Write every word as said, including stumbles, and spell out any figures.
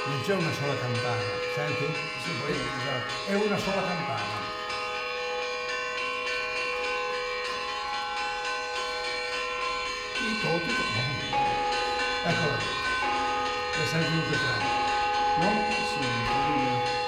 Non c'è una sola campana, senti? Sì, poi esatto. È una sola campana. Tito, Tito, no. Eccola, le senti tutte e tre, no? Sì, incredibile.